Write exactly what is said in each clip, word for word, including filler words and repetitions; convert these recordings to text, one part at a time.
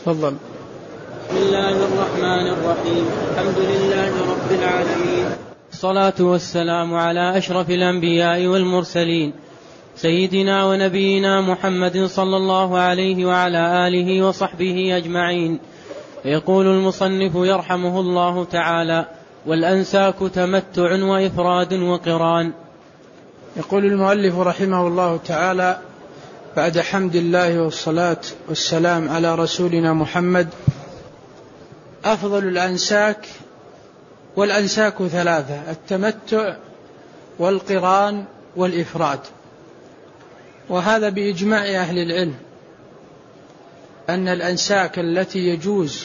تفضل. بسم الله الرحمن الرحيم. الحمد لله رب العالمين، الصلاة والسلام على أشرف الأنبياء والمرسلين، سيدنا ونبينا محمد صلى الله عليه وعلى آله وصحبه أجمعين. يقول المصنف يرحمه الله تعالى: والأنساك تمتع وإفراد وقران. يقول المؤلف رحمه الله تعالى بعد حمد الله والصلاة والسلام على رسولنا محمد: أفضل الأنساك، والأنساك ثلاثة: التمتع والقران والإفراد. وهذا بإجماع أهل العلم أن الأنساك التي يجوز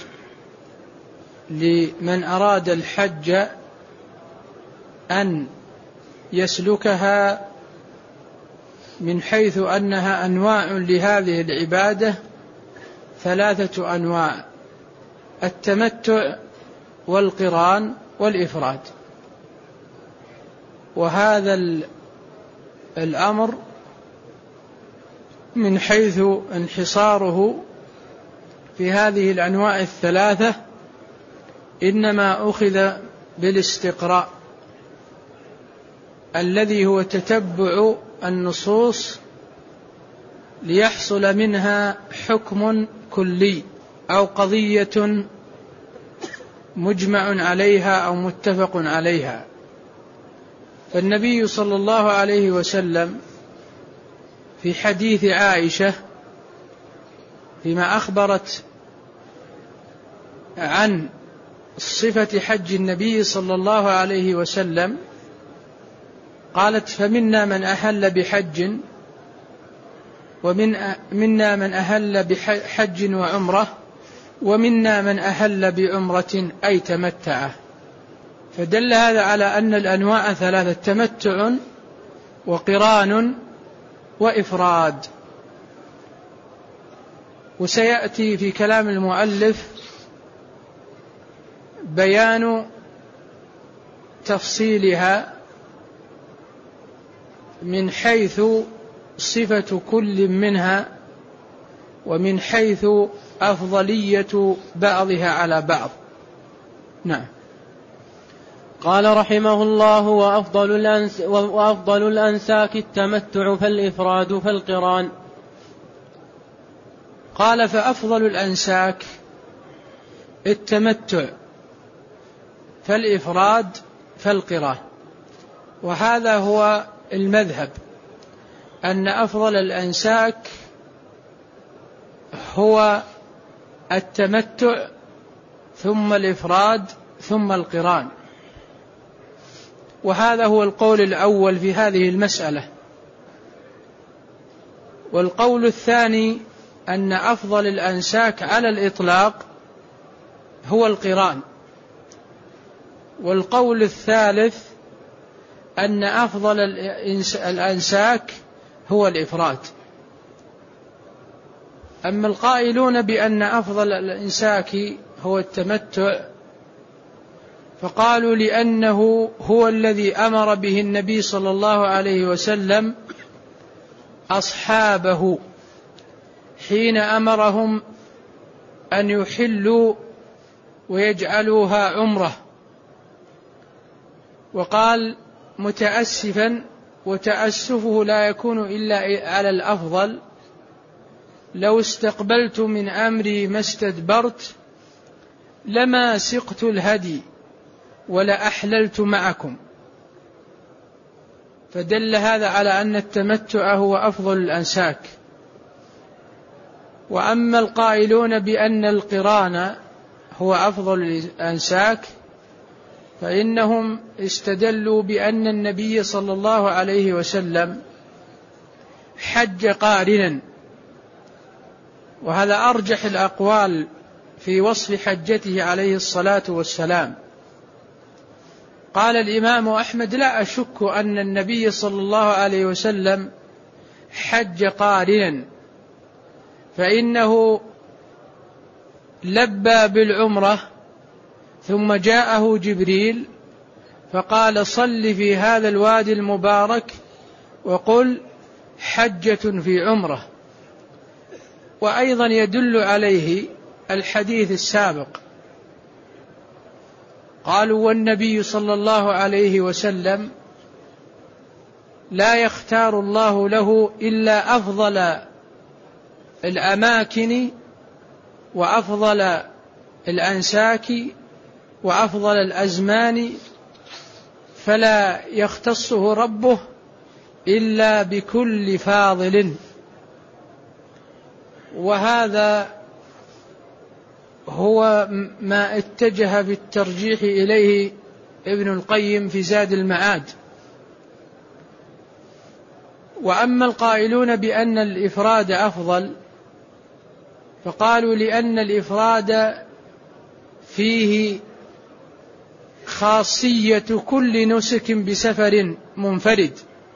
لمن أراد الحج أن يسلكها من حيث أنها أنواع لهذه العبادة ثلاثة أنواع: التمتع والقران والإفراد. وهذا الأمر من حيث انحصاره في هذه الأنواع الثلاثة إنما أخذ بالاستقراء الذي هو تتبع النصوص ليحصل منها حكم كلي أو قضية مجمع عليها أو متفق عليها. فالنبي صلى الله عليه وسلم في حديث عائشة فيما أخبرت عن صفة حج النبي صلى الله عليه وسلم قالت: فمنا من أهل بحج ومن منا من أهل بحج وعمرة ومنا من أهل بعمرة أي تمتع. فدل هذا على أن الأنواع ثلاثة: تمتع وقران وإفراد. وسيأتي في كلام المؤلف بيان تفصيلها من حيث صفة كل منها ومن حيث أفضلية بعضها على بعض. نعم. قال رحمه الله: وأفضل, الأنس وأفضل الأنساك التمتع فالإفراد فالقران. قال: فأفضل الأنساك التمتع فالإفراد فالقران. وهذا هو المذهب، أن أفضل الأنساك هو التمتع ثم الإفراد ثم القران. وهذا هو القول الأول في هذه المسألة. والقول الثاني أن أفضل الأنساك على الإطلاق هو القران. والقول الثالث أن أفضل الأنساك هو الإفراد. أما القائلون بأن أفضل الأنساك هو التمتع فقالوا لأنه هو الذي أمر به النبي صلى الله عليه وسلم أصحابه حين أمرهم أن يحلوا ويجعلوها عمرة، وقال متأسفا، وتأسفه لا يكون إلا على الأفضل: لو استقبلت من أمري ما استدبرت لما سقت الهدي ولا أحللت معكم. فدل هذا على أن التمتع هو أفضل الأنساك. وأما القائلون بأن القران هو أفضل الأنساك فإنهم استدلوا بأن النبي صلى الله عليه وسلم حج قارنا، وهذا أرجح الأقوال في وصف حجته عليه الصلاة والسلام. قال الإمام أحمد: لا أشك أن النبي صلى الله عليه وسلم حج قارنا، فإنه لبى بالعمرة ثم جاءه جبريل فقال: صل في هذا الوادي المبارك وقل حجة في عمرة. وأيضا يدل عليه الحديث السابق. قالوا والنبي صلى الله عليه وسلم لا يختار الله له إلا أفضل الأماكن وأفضل الأنساك وأفضل الأزمان، فلا يختصه ربه إلا بكل فاضل. وهذا هو ما اتجه بالترجيح إليه ابن القيم في زاد المعاد. وأما القائلون بأن الإفراد أفضل فقالوا لأن الإفراد فيه خاصية كل نسك بسفر منفرد،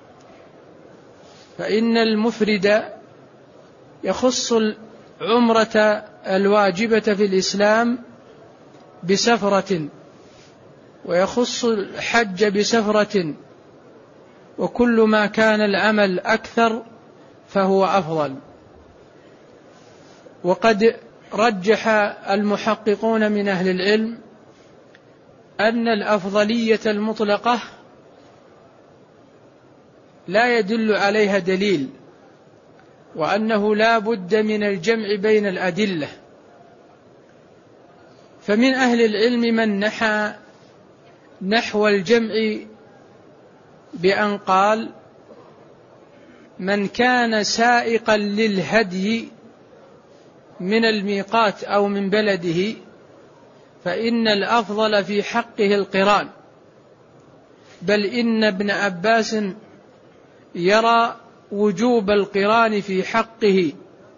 فإن المفرد يخص العمرة الواجبة في الإسلام بسفرة، ويخص الحج بسفرة، وكل ما كان العمل أكثر فهو أفضل. وقد رجح المحققون من أهل العلم أن الأفضلية المطلقة لا يدل عليها دليل، وأنه لا بد من الجمع بين الأدلة. فمن أهل العلم من نحى نحو الجمع بأن قال من كان سائقا للهدي من الميقات أو من بلده فإن الأفضل في حقه القران، بل إن ابن عباس يرى وجوب القران في حقه.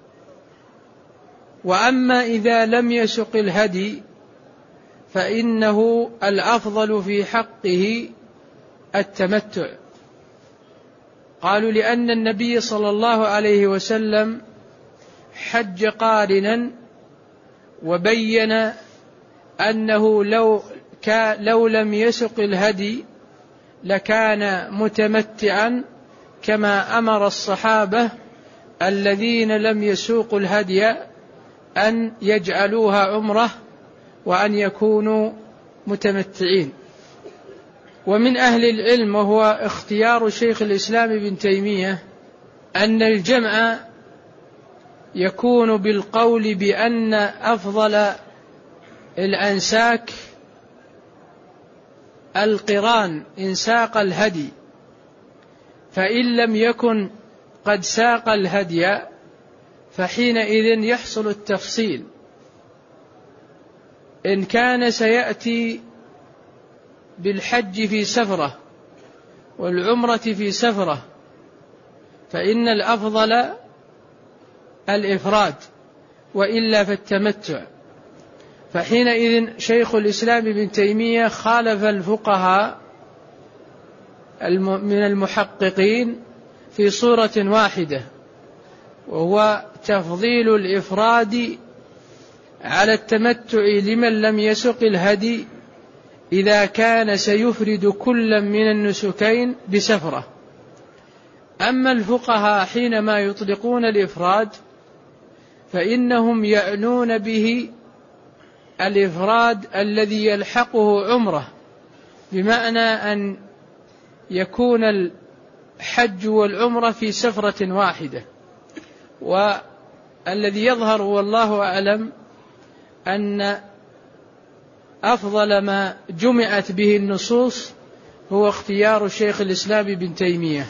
وأما إذا لم يسق الهدي فإنه الأفضل في حقه التمتع. قالوا لأن النبي صلى الله عليه وسلم حج قارنا، وبين أنه لو, لو لم يسق الهدي لكان متمتعا، كما أمر الصحابة الذين لم يسوقوا الهدي أن يجعلوها عمرة وأن يكونوا متمتعين. ومن أهل العلم وهو اختيار شيخ الإسلام ابن تيمية أن الجمع يكون بالقول بأن أفضل الأنساك القران إن ساق الهدي، فإن لم يكن قد ساق الهدي فحينئذ يحصل التفصيل. إن كان سيأتي بالحج في سفرة والعمرة في سفرة فإن الأفضل الإفراد، وإلا فالتمتع. فحينئذ شيخ الإسلام ابن تيمية خالف الفقهاء من المحققين في صورة واحدة، وهو تفضيل الإفراد على التمتع لمن لم يسق الهدي إذا كان سيفرد كل من النسكين بسفرة. أما الفقهاء حينما يطلقون الإفراد فإنهم يعنون به الإفراد الذي يلحقه عمره، بمعنى أن يكون الحج والعمرة في سفرة واحدة. والذي يظهر والله أعلم أن أفضل ما جمعت به النصوص هو اختيار شيخ الإسلام ابن تيمية.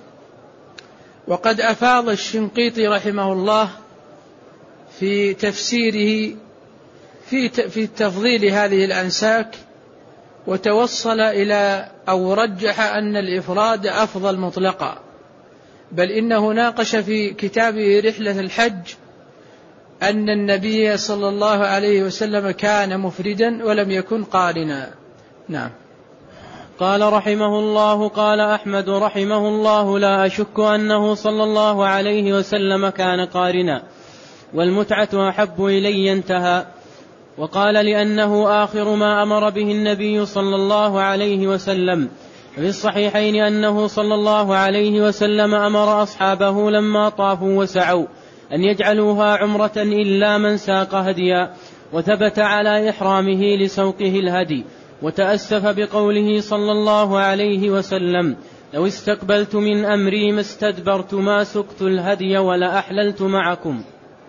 وقد أفاض الشنقيطي رحمه الله في تفسيره في في تفضيل هذه الأنساك، وتوصل إلى أو رجح أن الإفراد أفضل مطلقا، بل إنه ناقش في كتابه رحلة الحج أن النبي صلى الله عليه وسلم كان مفردا ولم يكن قارنا. نعم. قال رحمه الله: قال أحمد رحمه الله: لا أشك أنه صلى الله عليه وسلم كان قارنا، والمتعة أحب إلي، انتهى. وقال: لأنه آخر ما أمر به النبي صلى الله عليه وسلم. في الصحيحين أنه صلى الله عليه وسلم أمر أصحابه لما طافوا وسعوا أن يجعلوها عمرة إلا من ساق هديا، وثبت على إحرامه لسوقه الهدي، وتأسف بقوله صلى الله عليه وسلم: لو استقبلت من أمري ما استدبرت ما سقت الهدي ولا أحللت معكم.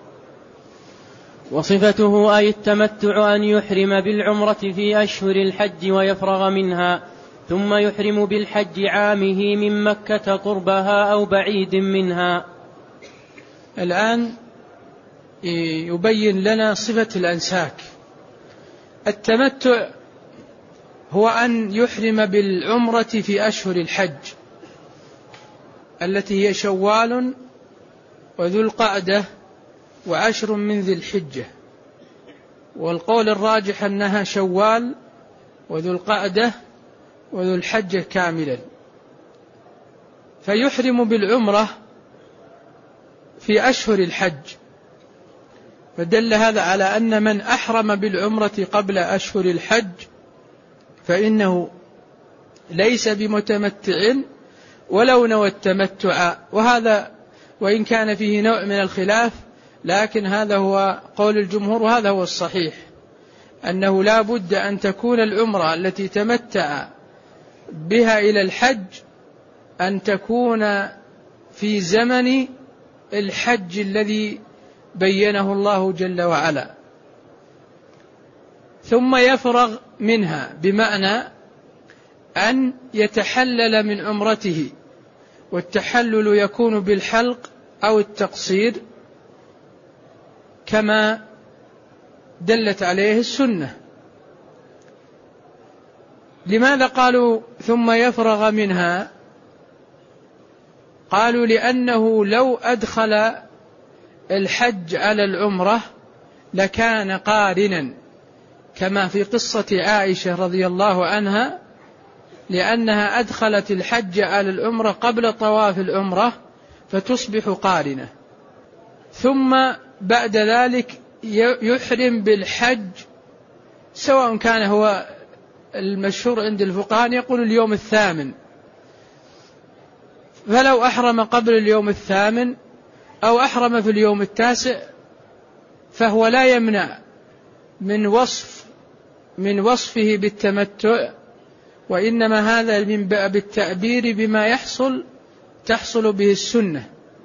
وصفته أي التمتع أن يحرم بالعمرة في أشهر الحج ويفرغ منها، ثم يحرم بالحج عامه من مكة قربها أو بعيد منها. الآن يبين لنا صفة الأنساك. التمتع هو أن يحرم بالعمرة في أشهر الحج التي هي شوال وذو القعدة وعشر من ذي الحجة، والقول الراجح أنها شوال وذو القعدة وذو الحجة كاملا. فيحرم بالعمرة في أشهر الحج، فدل هذا على أن من أحرم بالعمرة قبل أشهر الحج فإنه ليس بمتمتع ولو نوى التمتع. وهذا وإن كان فيه نوع من الخلاف، لكن هذا هو قول الجمهور، وهذا هو الصحيح، أنه لا بد أن تكون العمرة التي تمتع بها إلى الحج أن تكون في زمن الحج الذي بينه الله جل وعلا، ثم يفرغ منها، بمعنى أن يتحلل من عمرته، والتحلل يكون بالحلق أو التقصير كما دلت عليه السنة. لماذا قالوا ثم يفرغ منها؟ قالوا لأنه لو أدخل الحج على العمرة لكان قارنا، كما في قصة عائشة رضي الله عنها، لأنها أدخلت الحج على العمرة قبل طواف العمرة فتصبح قارنة، ثم بعد ذلك يحرم بالحج، سواء كان هو المشهور عند الفقهاء يقول اليوم الثامن، فلو أحرم قبل اليوم الثامن أو أحرم في اليوم التاسع فهو لا يمنع من وصف من وصفه بالتمتع، وإنما هذا من باب التعبير بما يحصل تحصل به السنة،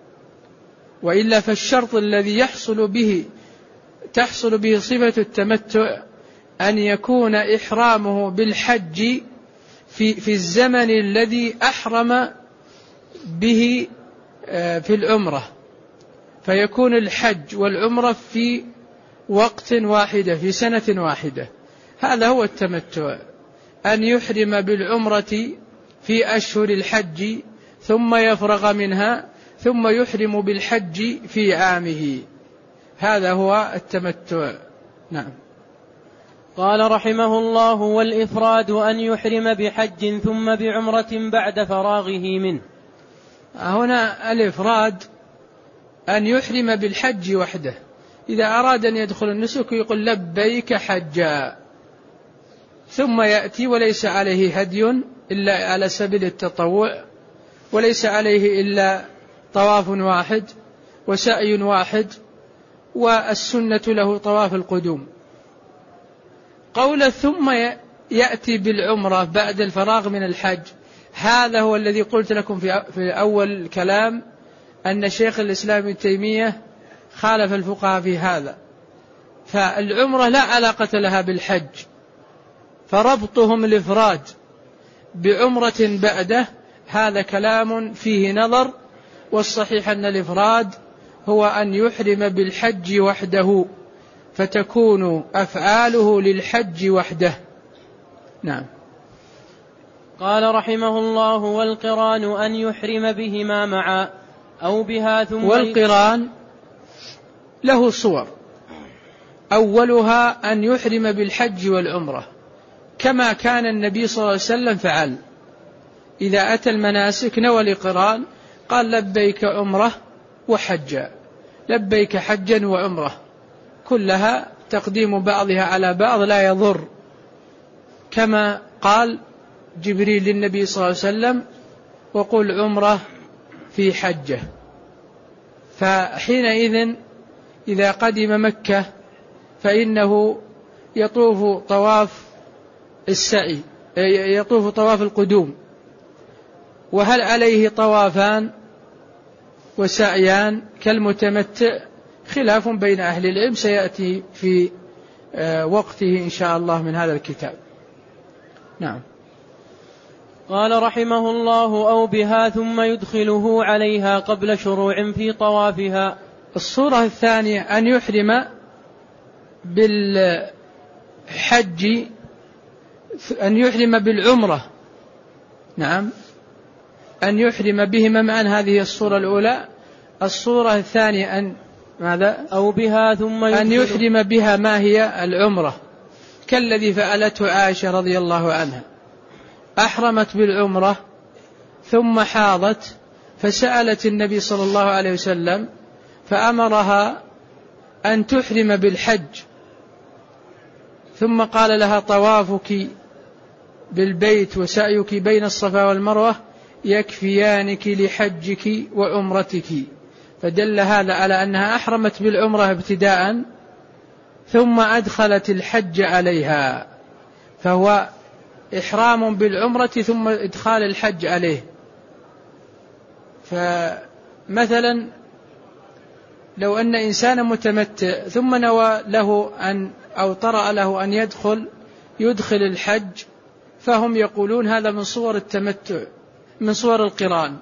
وإلا فالشرط الذي يحصل به تحصل به صفة التمتع أن يكون إحرامه بالحج في في الزمن الذي أحرم به في العمرة، فيكون الحج والعمرة في وقت واحدة في سنة واحدة. هذا هو التمتع، أن يحرم بالعمرة في أشهر الحج ثم يفرغ منها ثم يحرم بالحج في عامه، هذا هو التمتع. نعم. قال رحمه الله: والإفراد أن يحرم بحج ثم بعمرة بعد فراغه منه. هنا الإفراد أن يحرم بالحج وحده، إذا أراد أن يدخل النسك يقول لبيك حجا، ثم يأتي وليس عليه هدي إلا على سبيل التطوع، وليس عليه إلا طواف واحد وسعي واحد، والسنة له طواف القدوم. قول ثم يأتي بالعمرة بعد الفراغ من الحج، هذا هو الذي قلت لكم في أول الكلام أن شيخ الإسلام ابن تيمية خالف الفقهاء في هذا، فالعمرة لا علاقة لها بالحج، فربطهم الإفراد بعمرة بعده هذا كلام فيه نظر، والصحيح أن الإفراد هو أن يحرم بالحج وحده، فتكون أفعاله للحج وحده. نعم. قال رحمه الله: والقران أن يحرم بهما معا أو بها ثم. والقران له صور، أولها أن يحرم بالحج والعمرة كما كان النبي صلى الله عليه وسلم فعل، إذا أتى المناسك نوى القران قال لبيك عمرة وحجا، لبيك حجا وعمرة، كلها تقديم بعضها على بعض لا يضر، كما قال جبريل للنبي صلى الله عليه وسلم: وقل عمرة في حجة. فحينئذ إذا قدم مكة فإنه يطوف طواف السعي، يطوف طواف القدوم. وهل عليه طوافان وسعيان كالمتمتع؟ خلاف بين أهل العلم سيأتي في وقته إن شاء الله من هذا الكتاب. نعم. قال رحمه الله: أو بها ثم يدخله عليها قبل شروع في طوافها. الصورة الثانية أن يحرم بالحج، أن يحرم بالعمرة. نعم، أن يحرم بهما معا. هذه الصورة الأولى. الصورة الثانية أن ماذا؟ أو بها ثم أن يحرم بها ما هي العمرة، كالذي فعلته عائشة رضي الله عنها، أحرمت بالعمرة ثم حاضت فسألت النبي صلى الله عليه وسلم فأمرها أن تحرم بالحج، ثم قال لها: طوافك بالبيت وسعيك بين الصفا والمروة يكفيانك لحجك وعمرتك. فدل هذا على أنها أحرمت بالعمرة ابتداء ثم أدخلت الحج عليها، فهو إحرام بالعمرة ثم إدخال الحج عليه. فمثلا لو أن إنسانا متمتع ثم نوى له أن أو طرأ له أن يدخل يدخل الحج، فهم يقولون هذا من صور التمتع، من صور القران.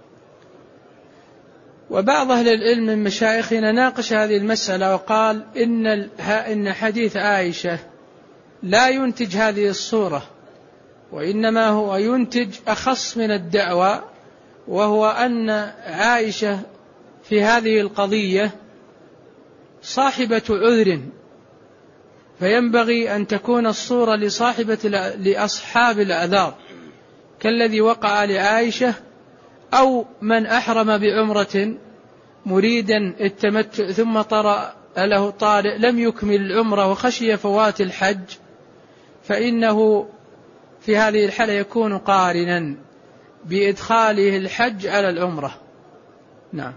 وبعض أهل العلم من مشايخنا ناقش هذه المسألة وقال إن إن حديث عائشة لا ينتج هذه الصورة، وإنما هو ينتج أخص من الدعوى، وهو أن عائشة في هذه القضية صاحبة عذر، فينبغي أن تكون الصورة لصاحبة لأصحاب الأعذار، كالذي وقع لعائشة، أو من أحرم بعمرة مريدا التمتع ثم طرأ له طارئ لم يكمل العمرة وخشي فوات الحج، فإنه في هذه الحالة يكون قارنا بإدخاله الحج على العمرة. نعم.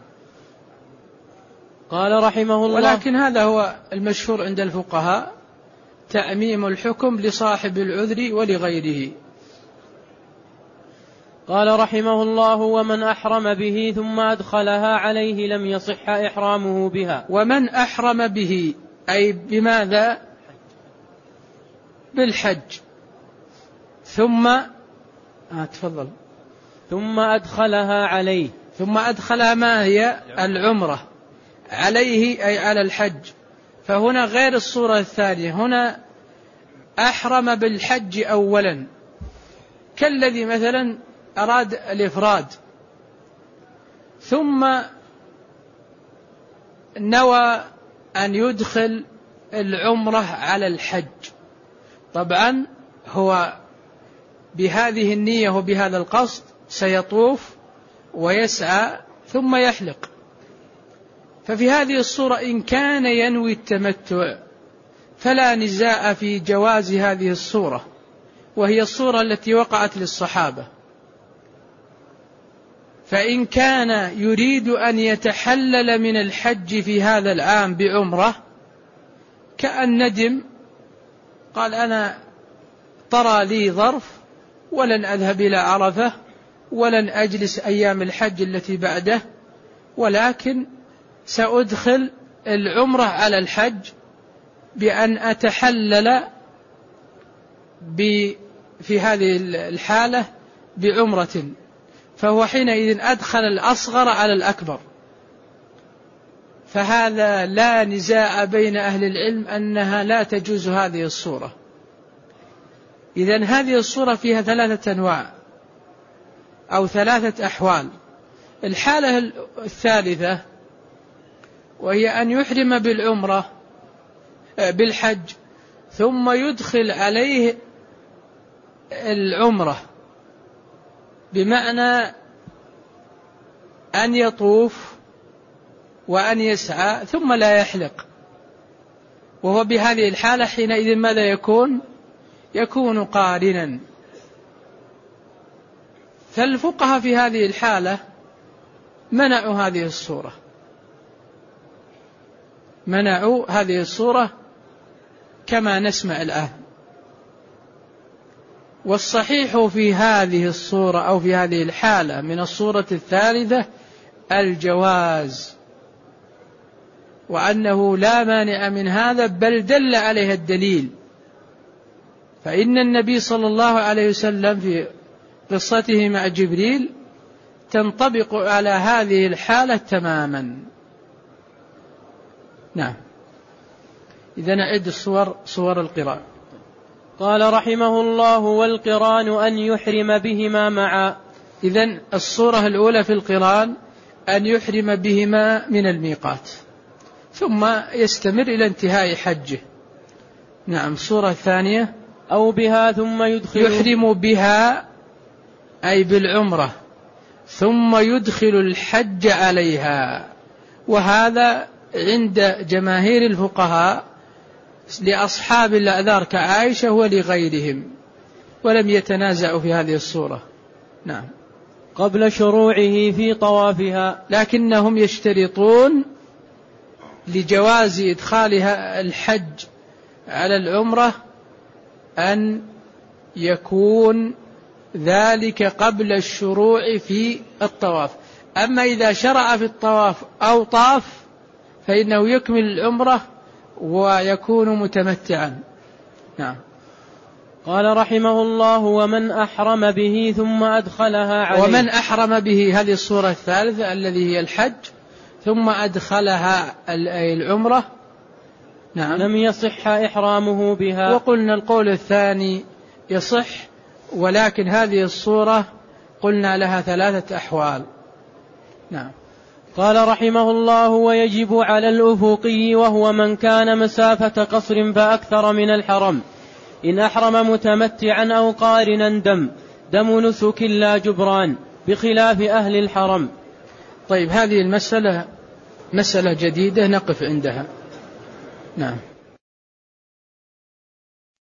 قال رحمه الله: ولكن هذا هو المشهور عند الفقهاء، تأميم الحكم لصاحب العذر ولغيره. قال رحمه الله: ومن أحرم به ثم أدخلها عليه لم يصح إحرامه بها. ومن أحرم به أي بماذا؟ بالحج، ثم آه تفضل ثم أدخلها عليه، ثم أدخلها ما هي؟ العمرة عليه أي على الحج. فهنا غير الصورة الثانية، هنا أحرم بالحج أولا، كالذي مثلا أراد الإفراد ثم نوى أن يدخل العمرة على الحج. طبعا هو بهذه النية وبهذا القصد سيطوف ويسعى ثم يحلق. ففي هذه الصورة إن كان ينوي التمتع فلا نزاع في جواز هذه الصورة، وهي الصورة التي وقعت للصحابة. فإن كان يريد أن يتحلل من الحج في هذا العام بعمرة، كأن ندم قال: أنا طرى لي ظرف ولن أذهب إلى عرفة ولن أجلس أيام الحج التي بعده، ولكن سأدخل العمرة على الحج بأن أتحلل في هذه الحالة بعمرة، فهو حينئذ أدخل الأصغر على الأكبر. فهذا لا نزاع بين أهل العلم أنها لا تجوز هذه الصورة. إذن هذه الصورة فيها ثلاثة أنواع أو ثلاثة أحوال. الحالة الثالثة وهي أن يحرم بالعمرة بالحج ثم يدخل عليه العمرة، بمعنى أن يطوف وأن يسعى ثم لا يحلق، وهو بهذه الحالة حينئذ ماذا يكون؟ يكون قارنا. فالفقهاء في هذه الحالة منعوا هذه الصورة منعوا هذه الصورة كما نسمع الآن. والصحيح في هذه الصورة أو في هذه الحالة من الصورة الثالثة الجواز، وأنه لا مانع من هذا، بل دل عليه الدليل. فإن النبي صلى الله عليه وسلم في قصته مع جبريل تنطبق على هذه الحالة تماما. نعم. إذا نعد الصور صور القران. قال رحمه الله: والقران أن يحرم بهما معا. إذن الصورة الأولى في القران أن يحرم بهما من الميقات ثم يستمر إلى انتهاء حجه. نعم. الصورة الثانية أو بها ثم يدخل يحرم بها أي بالعمرة ثم يدخل الحج عليها، وهذا عند جماهير الفقهاء لأصحاب الأعذار كعائشة ولغيرهم، ولم يتنازعوا في هذه الصورة. نعم. قبل شروعه في طوافها، لكنهم يشترطون لجواز إدخالها الحج على العمرة أن يكون ذلك قبل الشروع في الطواف. أما إذا شرع في الطواف أو طاف فإنه يكمل العمرة ويكون متمتعا. نعم. قال رحمه الله: ومن أحرم به ثم أدخلها عليه. ومن أحرم به هذه الصورة الثالثة الذي هي الحج ثم أدخلها العمرة. نعم. لم يصح إحرامه بها. وقلنا القول الثاني يصح، ولكن هذه الصورة قلنا لها ثلاثة أحوال. نعم. قال رحمه الله: ويجب على الأفقي وهو من كان مسافة قصر فأكثر من الحرم إن أحرم متمتعا أو قارنا دم دم نسك لا جبران، بخلاف أهل الحرم. طيب، هذه المسألة مسألة جديدة نقف عندها. نعم.